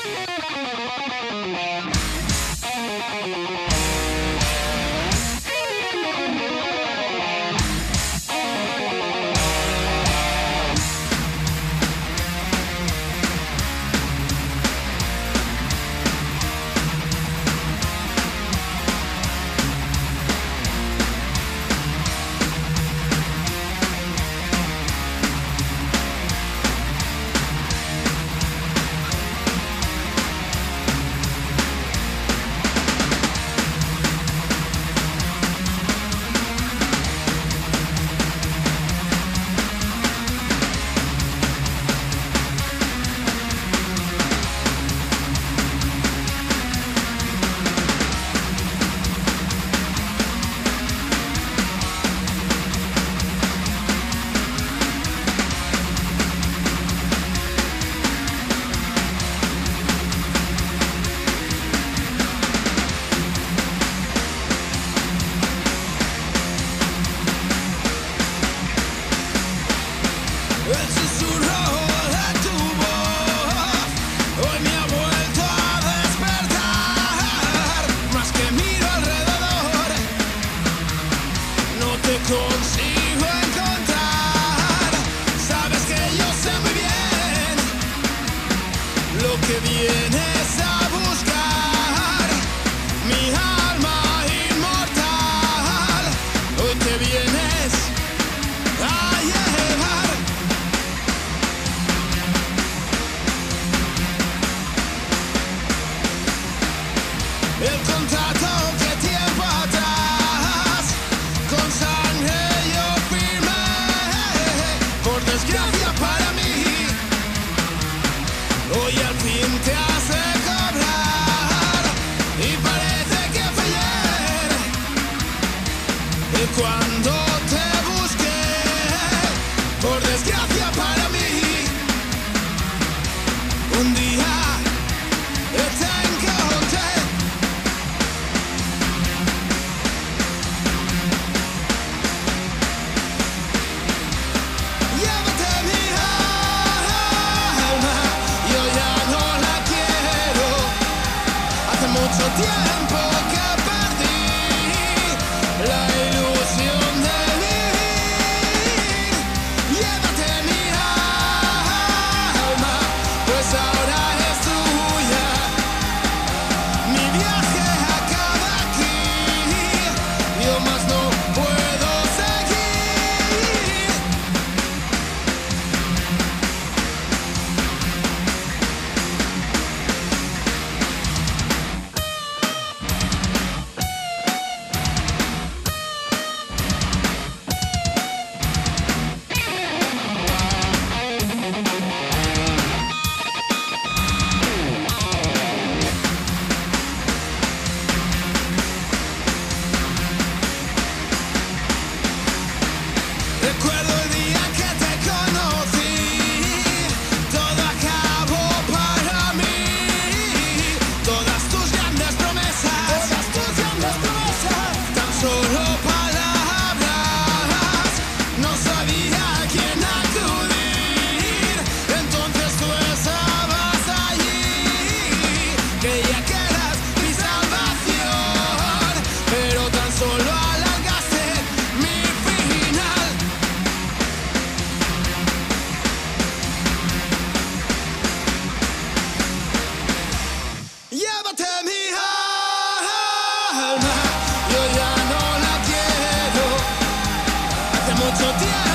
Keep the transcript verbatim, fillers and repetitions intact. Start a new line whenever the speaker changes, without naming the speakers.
Consigo encontrar, sabes que yo sé muy bien lo que vienes a buscar, mi alma inmortal, hoy te vienes a llevar. El contrato que tiempo atrás con sangre yo firmé, por desgracia para mí, hoy al fin te hace cobrar y parece que fue ayer cuando te busqué, por desgracia para mí, un día te encontré. Mucho tiempo que perdí la ilusión de vivir. Llévate mi alma, pues ahora es tuya. Mi viaje acaba aquí, yo más no puedo seguir. Recuerdo el día que te conocí, todo acabó para mí, todas tus grandes promesas, todas tus grandes promesas, tan solo palabras, no sabía a quién acudir, entonces tú estabas allí, creía que eras mi salvación, pero tan solo alargaste mi final. Llévate mi alma, yo ya no la quiero, hace mucho tiempo